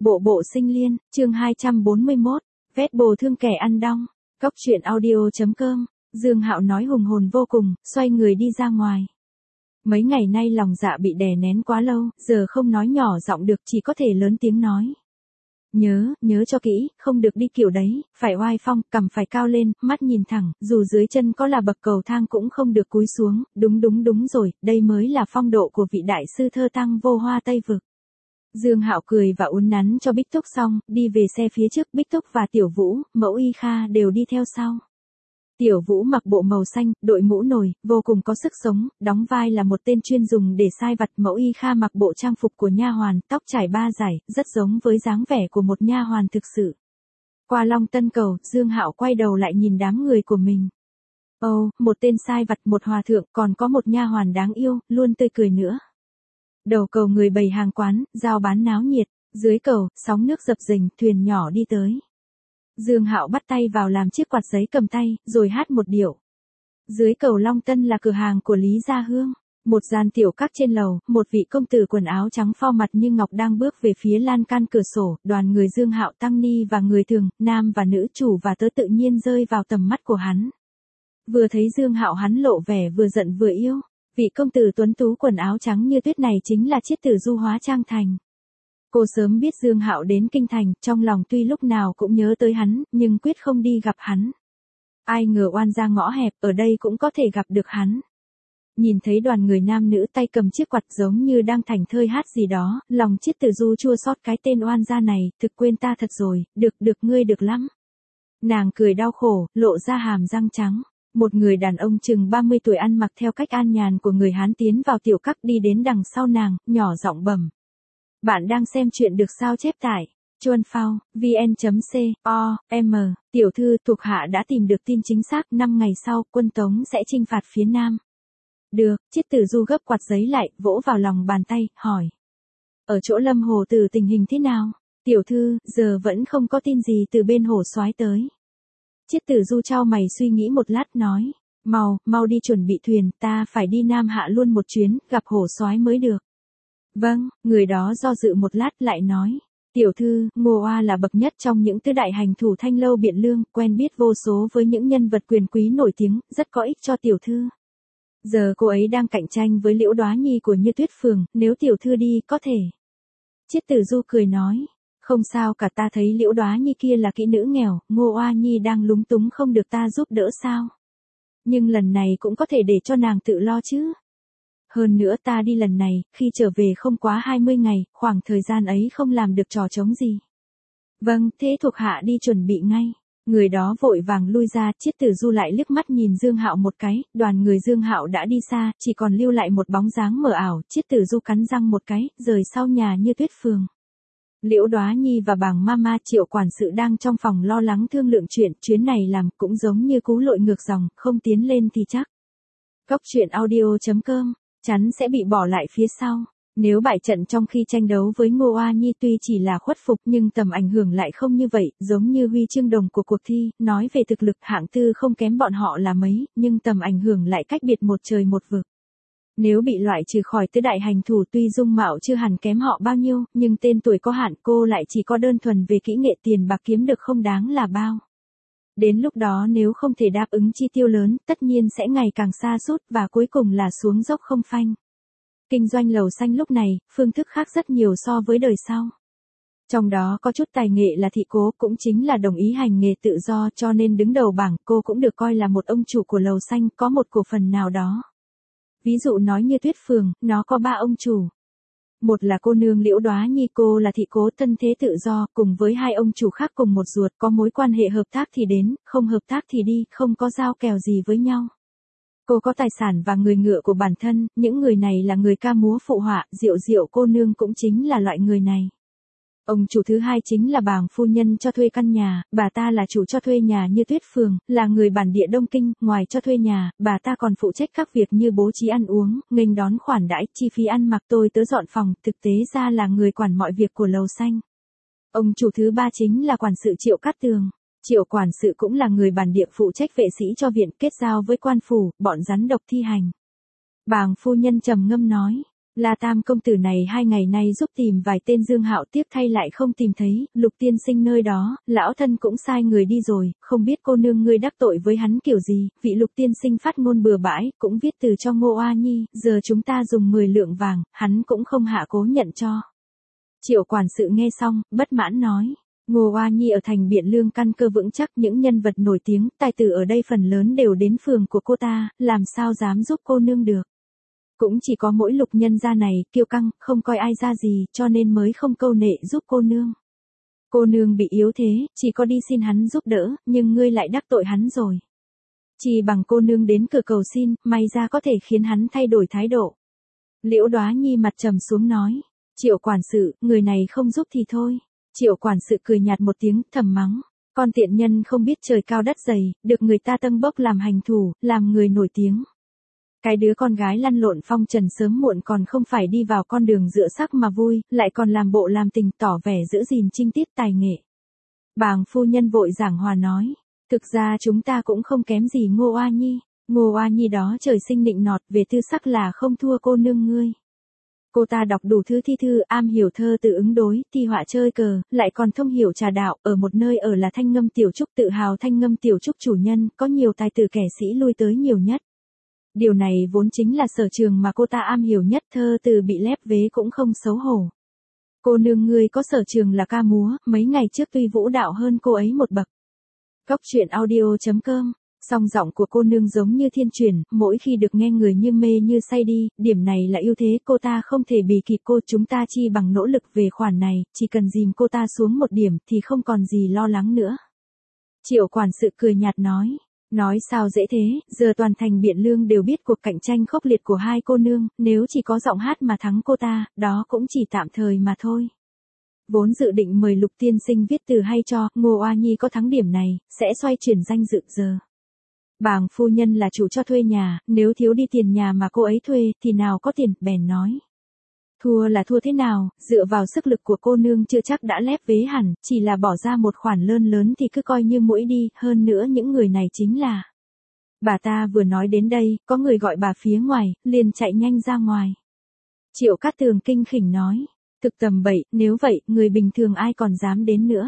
Bộ bộ sinh liên, chương 241, vét bồ thương kẻ ăn đong. Cóc truyện audio.com, Dương Hạo nói hùng hồn vô cùng, xoay người đi ra ngoài. Mấy ngày nay lòng dạ bị đè nén quá lâu, giờ không nói nhỏ giọng được, chỉ có thể lớn tiếng nói. Nhớ cho kỹ, không được đi kiểu đấy, phải oai phong, cằm phải cao lên, mắt nhìn thẳng, dù dưới chân có là bậc cầu thang cũng không được cúi xuống, đúng rồi, đây mới là phong độ của vị đại sư thơ tăng vô hoa Tây Vực. Dương Hạo cười và uốn nắn cho Bích Túc xong, đi về xe phía trước. Bích Túc và Tiểu Vũ, Mẫu Y Kha đều đi theo sau. Tiểu Vũ mặc bộ màu xanh, đội mũ nồi, vô cùng có sức sống, đóng vai là một tên chuyên dùng để sai vặt. Mẫu Y Kha mặc bộ trang phục của nha hoàn, tóc trải ba dải, rất giống với dáng vẻ của một nha hoàn thực sự. Qua Long Tân Cầu, Dương Hạo quay đầu lại nhìn đám người của mình. Một tên sai vặt, một hòa thượng, còn có một nha hoàn đáng yêu, luôn tươi cười nữa. Đầu cầu người bày hàng quán, giao bán náo nhiệt, dưới cầu, sóng nước dập dềnh, thuyền nhỏ đi tới. Dương Hạo bắt tay vào làm chiếc quạt giấy cầm tay, rồi hát một điệu. Dưới cầu Long Tân là cửa hàng của Lý Gia Hương. Một gian tiểu các trên lầu, một vị công tử quần áo trắng phao mặt như ngọc đang bước về phía lan can cửa sổ. Đoàn người Dương Hạo, tăng ni và người thường, nam và nữ, chủ và tớ tự nhiên rơi vào tầm mắt của hắn. Vừa thấy Dương Hạo hắn lộ vẻ vừa giận vừa yêu. Vị công tử tuấn tú quần áo trắng như tuyết này chính là Chiết Tử Du hóa trang thành. Cô sớm biết Dương Hạo đến kinh thành, trong lòng tuy lúc nào cũng nhớ tới hắn, nhưng quyết không đi gặp hắn. Ai ngờ oan ra ngõ hẹp, ở đây cũng có thể gặp được hắn. Nhìn thấy đoàn người nam nữ tay cầm chiếc quạt giống như đang thảnh thơi hát gì đó, lòng Chiết Tử Du chua xót, cái tên oan gia này, thực quên ta thật rồi, được ngươi được lắm. Nàng cười đau khổ, lộ ra hàm răng trắng. Một người đàn ông chừng 30 tuổi ăn mặc theo cách an nhàn của người Hán tiến vào tiểu các, đi đến đằng sau nàng, nhỏ giọng bẩm. Bạn đang xem chuyện được sao chép tại Chuan Phao, vn.com, tiểu thư thuộc hạ đã tìm được tin chính xác, 5 ngày sau, quân Tống sẽ chinh phạt phía Nam. Được, Chiết Tử Du gấp quạt giấy lại, vỗ vào lòng bàn tay, hỏi. Ở chỗ Lâm Hồ Tử tình hình thế nào? Tiểu thư, giờ vẫn không có tin gì từ bên Hổ Soái tới. Chiết Tử Du chau mày suy nghĩ một lát nói, mau đi chuẩn bị thuyền, ta phải đi Nam Hạ luôn một chuyến, gặp Hổ Soái mới được. Vâng, người đó do dự một lát lại nói, tiểu thư, Ngô Oa là bậc nhất trong những tứ đại hành thủ Thanh Lâu Biện Lương, quen biết vô số với những nhân vật quyền quý nổi tiếng, rất có ích cho tiểu thư. Giờ cô ấy đang cạnh tranh với Liễu Đóa Nhi của Như Tuyết Phường, nếu tiểu thư đi, có thể. Chiết Tử Du cười nói. Không sao cả, ta thấy Liễu Đóa Nhi kia là kỹ nữ nghèo, Ngô Oa Nhi đang lúng túng không được ta giúp đỡ sao? Nhưng lần này cũng có thể để cho nàng tự lo chứ. Hơn nữa ta đi lần này, khi trở về không quá 20 ngày, khoảng thời gian ấy không làm được trò trống gì. Vâng, thế thuộc hạ đi chuẩn bị ngay. Người đó vội vàng lui ra, Chiết Tử Du lại liếc mắt nhìn Dương Hạo một cái, đoàn người Dương Hạo đã đi xa, chỉ còn lưu lại một bóng dáng mờ ảo. Chiết Tử Du cắn răng một cái, rời sau nhà Như Tuyết Phường. Liễu Đóa Nhi và bàng Mama Triệu quản sự đang trong phòng lo lắng thương lượng chuyện, chuyến này làm cũng giống như cú lội ngược dòng, không tiến lên thì chắc. Cóc truyện audio.com, chắn sẽ bị bỏ lại phía sau. Nếu bại trận trong khi tranh đấu với Ngô Oa Nhi tuy chỉ là khuất phục nhưng tầm ảnh hưởng lại không như vậy, giống như huy chương đồng của cuộc thi, nói về thực lực hạng tư không kém bọn họ là mấy, nhưng tầm ảnh hưởng lại cách biệt một trời một vực. Nếu bị loại trừ khỏi tứ đại hành thủ tuy dung mạo chưa hẳn kém họ bao nhiêu, nhưng tên tuổi có hạn, cô lại chỉ có đơn thuần về kỹ nghệ, tiền bạc kiếm được không đáng là bao. Đến lúc đó nếu không thể đáp ứng chi tiêu lớn, tất nhiên sẽ ngày càng sa sút và cuối cùng là xuống dốc không phanh. Kinh doanh lầu xanh lúc này, phương thức khác rất nhiều so với đời sau. Trong đó có chút tài nghệ là thị cố, cũng chính là đồng ý hành nghề tự do, cho nên đứng đầu bảng, cô cũng được coi là một ông chủ của lầu xanh, có một cổ phần nào đó. Ví dụ nói Như Tuyết Phường, nó có 3 ông chủ. Một là cô nương Liễu Đóa Nhi, cô là thị cố thân thế tự do, cùng với 2 ông chủ khác cùng một ruột, có mối quan hệ hợp tác thì đến, không hợp tác thì đi, không có giao kèo gì với nhau. Cô có tài sản và người ngựa của bản thân, những người này là người ca múa phụ họa, Diệu cô nương cũng chính là loại người này. Ông chủ thứ hai chính là bàng phu nhân cho thuê căn nhà, bà ta là chủ cho thuê nhà Như Tuyết Phường, là người bản địa Đông Kinh, ngoài cho thuê nhà, bà ta còn phụ trách các việc như bố trí ăn uống, nghênh đón khoản đãi, chi phí ăn mặc, tôi tớ dọn phòng, thực tế ra là người quản mọi việc của lầu xanh. Ông chủ thứ ba chính là quản sự Triệu Cát Tường. Triệu quản sự cũng là người bản địa phụ trách vệ sĩ cho viện, kết giao với quan phủ, bọn rắn độc thi hành. Bàng phu nhân trầm ngâm nói. La Tam công tử này 2 ngày nay giúp tìm vài tên Dương Hạo, tiếc thay lại không tìm thấy, Lục tiên sinh nơi đó, lão thân cũng sai người đi rồi, không biết cô nương ngươi đắc tội với hắn kiểu gì, vị Lục tiên sinh phát ngôn bừa bãi, cũng viết từ cho Ngô Oa Nhi, giờ chúng ta dùng 10 lượng vàng, hắn cũng không hạ cố nhận cho. Triệu quản sự nghe xong, bất mãn nói. Ngô Oa Nhi ở thành Biện Lương căn cơ vững chắc, những nhân vật nổi tiếng, tài tử ở đây phần lớn đều đến phường của cô ta, làm sao dám giúp cô nương được. Cũng chỉ có mỗi Lục nhân gia này, kiêu căng, không coi ai ra gì, cho nên mới không câu nệ giúp cô nương. Cô nương bị yếu thế, chỉ có đi xin hắn giúp đỡ, nhưng ngươi lại đắc tội hắn rồi. Chỉ bằng cô nương đến cửa cầu xin, may ra có thể khiến hắn thay đổi thái độ. Liễu Đóa Nhi mặt trầm xuống nói. Triệu quản sự, người này không giúp thì thôi. Triệu quản sự cười nhạt một tiếng, thầm mắng. Con tiện nhân không biết trời cao đất dày, được người ta tâng bốc làm hành thủ, làm người nổi tiếng. Cái đứa con gái lăn lộn phong trần sớm muộn còn không phải đi vào con đường dựa sắc mà vui, lại còn làm bộ làm tình tỏ vẻ giữ gìn trinh tiết tài nghệ. Bàng phu nhân vội giảng hòa nói. Thực ra chúng ta cũng không kém gì Ngô Oa Nhi. Ngô Oa Nhi đó trời sinh nịnh nọt, về tư sắc là không thua cô nương ngươi. Cô ta đọc đủ thứ thi thư, am hiểu thơ tự ứng đối, thi họa chơi cờ, lại còn thông hiểu trà đạo, ở một nơi ở là Thanh Ngâm Tiểu Trúc, tự hào Thanh Ngâm Tiểu Trúc chủ nhân, có nhiều tài tử kẻ sĩ lui tới nhiều nhất. Điều này vốn chính là sở trường mà cô ta am hiểu nhất, thơ từ bị lép vế cũng không xấu hổ. Cô nương ngươi có sở trường là ca múa, mấy ngày trước tuy vũ đạo hơn cô ấy một bậc. Cóc truyện audio.com. Song giọng của cô nương giống như thiên truyền, mỗi khi được nghe người như mê như say đi, điểm này là ưu thế, cô ta không thể bì kịp cô, chúng ta chi bằng nỗ lực về khoản này, chỉ cần dìm cô ta xuống một điểm thì không còn gì lo lắng nữa. Triệu quản sự cười nhạt nói sao dễ thế, giờ toàn thành Biện Lương đều biết cuộc cạnh tranh khốc liệt của hai cô nương, nếu chỉ có giọng hát mà thắng cô ta, đó cũng chỉ tạm thời mà thôi. Vốn dự định mời Lục tiên sinh viết từ hay cho, Ngô Oa Nhi có thắng điểm này, sẽ xoay chuyển danh dự giờ. Bàng phu nhân là chủ cho thuê nhà, nếu thiếu đi tiền nhà mà cô ấy thuê, thì nào có tiền, bèn nói. Thua là thua thế nào, dựa vào sức lực của cô nương chưa chắc đã lép vế hẳn, chỉ là bỏ ra một khoản lớn lớn thì cứ coi như mũi đi, hơn nữa những người này chính là. Bà ta vừa nói đến đây, có người gọi bà phía ngoài, liền chạy nhanh ra ngoài. Triệu Cát Tường kinh khỉnh nói, thực tầm bậy, nếu vậy, người bình thường ai còn dám đến nữa.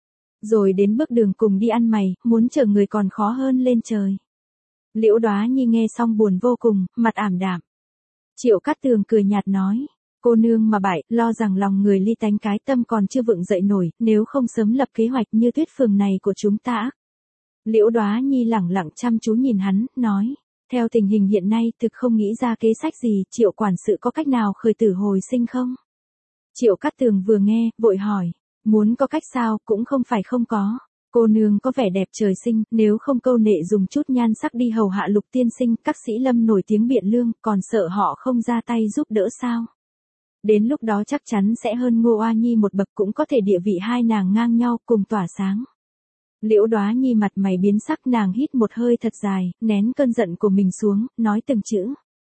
Rồi đến bước đường cùng đi ăn mày, muốn chờ người còn khó hơn lên trời. Liễu Đóa Nhi nghe xong buồn vô cùng, mặt ảm đạm. Triệu Cát Tường cười nhạt nói, cô nương mà bại, lo rằng lòng người ly tánh cái tâm còn chưa vựng dậy nổi, nếu không sớm lập kế hoạch như Tuyết Phường này của chúng ta. Liễu Đóa Nhi lẳng lặng chăm chú nhìn hắn, nói, theo tình hình hiện nay thực không nghĩ ra kế sách gì, Triệu quản sự có cách nào khởi tử hồi sinh không? Triệu Cát Tường vừa nghe, vội hỏi, muốn có cách sao, cũng không phải không có. Cô nương có vẻ đẹp trời sinh, nếu không câu nệ dùng chút nhan sắc đi hầu hạ Lục tiên sinh, các sĩ lâm nổi tiếng Biện Lương, còn sợ họ không ra tay giúp đỡ sao? Đến lúc đó chắc chắn sẽ hơn Ngô Oa Nhi một bậc, cũng có thể địa vị hai nàng ngang nhau, cùng tỏa sáng. Liễu Đóa Nhi mặt mày biến sắc, nàng hít một hơi thật dài, nén cơn giận của mình xuống, nói từng chữ.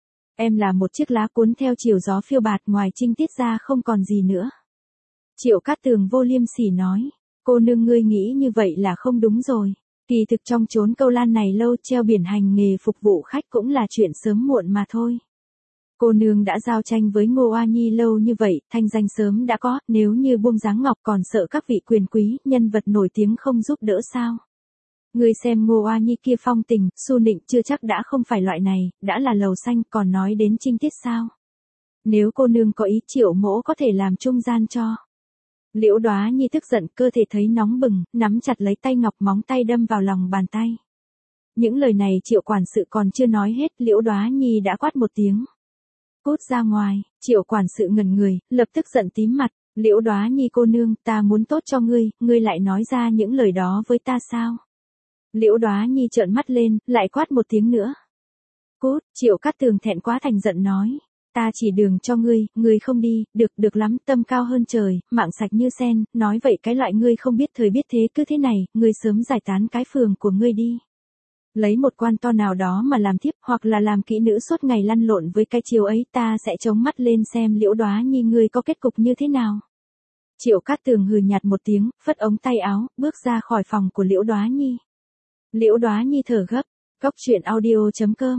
Em là một chiếc lá cuốn theo chiều gió phiêu bạt, ngoài trinh tiết ra không còn gì nữa. Triệu Cát Tường vô liêm sỉ nói, cô nương ngươi nghĩ như vậy là không đúng rồi. Kỳ thực trong chốn Câu Lan này lâu treo biển hành nghề phục vụ khách cũng là chuyện sớm muộn mà thôi. Cô nương đã giao tranh với Ngô Oa Nhi lâu như vậy, thanh danh sớm đã có, nếu như buông dáng ngọc còn sợ các vị quyền quý, nhân vật nổi tiếng không giúp đỡ sao? Ngươi xem Ngô Oa Nhi kia phong tình, su nịnh chưa chắc đã không phải loại này, đã là lầu xanh còn nói đến trinh tiết sao? Nếu cô nương có ý, Triệu mỗ có thể làm trung gian cho. Liễu Đóa Nhi tức giận, cơ thể thấy nóng bừng, nắm chặt lấy tay ngọc, móng tay đâm vào lòng bàn tay. Những lời này Triệu quản sự còn chưa nói hết, Liễu Đóa Nhi đã quát một tiếng. Cút ra ngoài, Triệu quản sự ngẩn người, lập tức giận tím mặt, Liễu Đóa Nhi cô nương, ta muốn tốt cho ngươi lại nói ra những lời đó với ta sao? Liễu Đóa Nhi trợn mắt lên, lại quát một tiếng nữa. Cút, Triệu Cát Tường thẹn quá thành giận nói. Ta chỉ đường cho ngươi không đi, được lắm, tâm cao hơn trời, mạng sạch như sen, nói vậy cái loại ngươi không biết thời biết thế, cứ thế này, ngươi sớm giải tán cái phường của ngươi đi. Lấy một quan to nào đó mà làm thiếp, hoặc là làm kỹ nữ suốt ngày lăn lộn với cái chiều ấy, ta sẽ chống mắt lên xem Liễu Đóa Nhi ngươi có kết cục như thế nào. Triệu Cát Tường hừ nhạt một tiếng, phất ống tay áo, bước ra khỏi phòng của Liễu Đóa Nhi. Liễu Đóa Nhi thở gấp, cóc truyện audio.com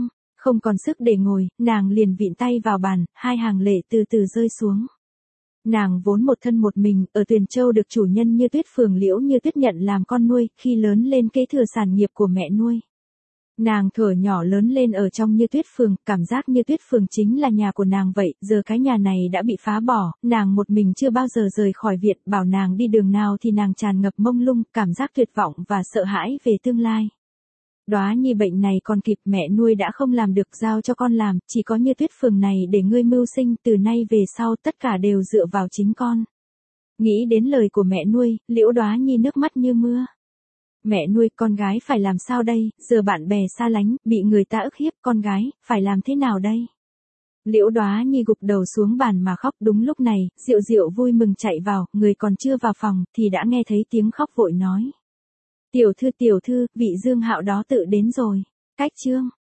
Không còn sức để ngồi, nàng liền vịn tay vào bàn, hai hàng lệ từ từ rơi xuống. Nàng vốn một thân một mình, ở Tuyền Châu được chủ nhân Như Tuyết Phường Liễu Như Tuyết nhận làm con nuôi, khi lớn lên kế thừa sản nghiệp của mẹ nuôi. Nàng thuở nhỏ lớn lên ở trong Như Tuyết Phường, cảm giác Như Tuyết Phường chính là nhà của nàng vậy, giờ cái nhà này đã bị phá bỏ, nàng một mình chưa bao giờ rời khỏi viện, bảo nàng đi đường nào thì nàng tràn ngập mông lung, cảm giác tuyệt vọng và sợ hãi về tương lai. Đóa Nhi bệnh này còn kịp, mẹ nuôi đã không làm được, giao cho con làm, chỉ có Như Tuyết Phường này để ngươi mưu sinh, từ nay về sau tất cả đều dựa vào chính con. Nghĩ đến lời của mẹ nuôi, Liễu Đóa Nhi nước mắt như mưa. Mẹ nuôi, con gái phải làm sao đây, giờ bạn bè xa lánh, bị người ta ức hiếp, con gái, phải làm thế nào đây? Liễu Đóa Nhi gục đầu xuống bàn mà khóc. Đúng lúc này, Diệu Diệu vui mừng chạy vào, người còn chưa vào phòng, thì đã nghe thấy tiếng khóc vội nói. Tiểu thư, vị Dương Hạo đó tự đến rồi. Cách chương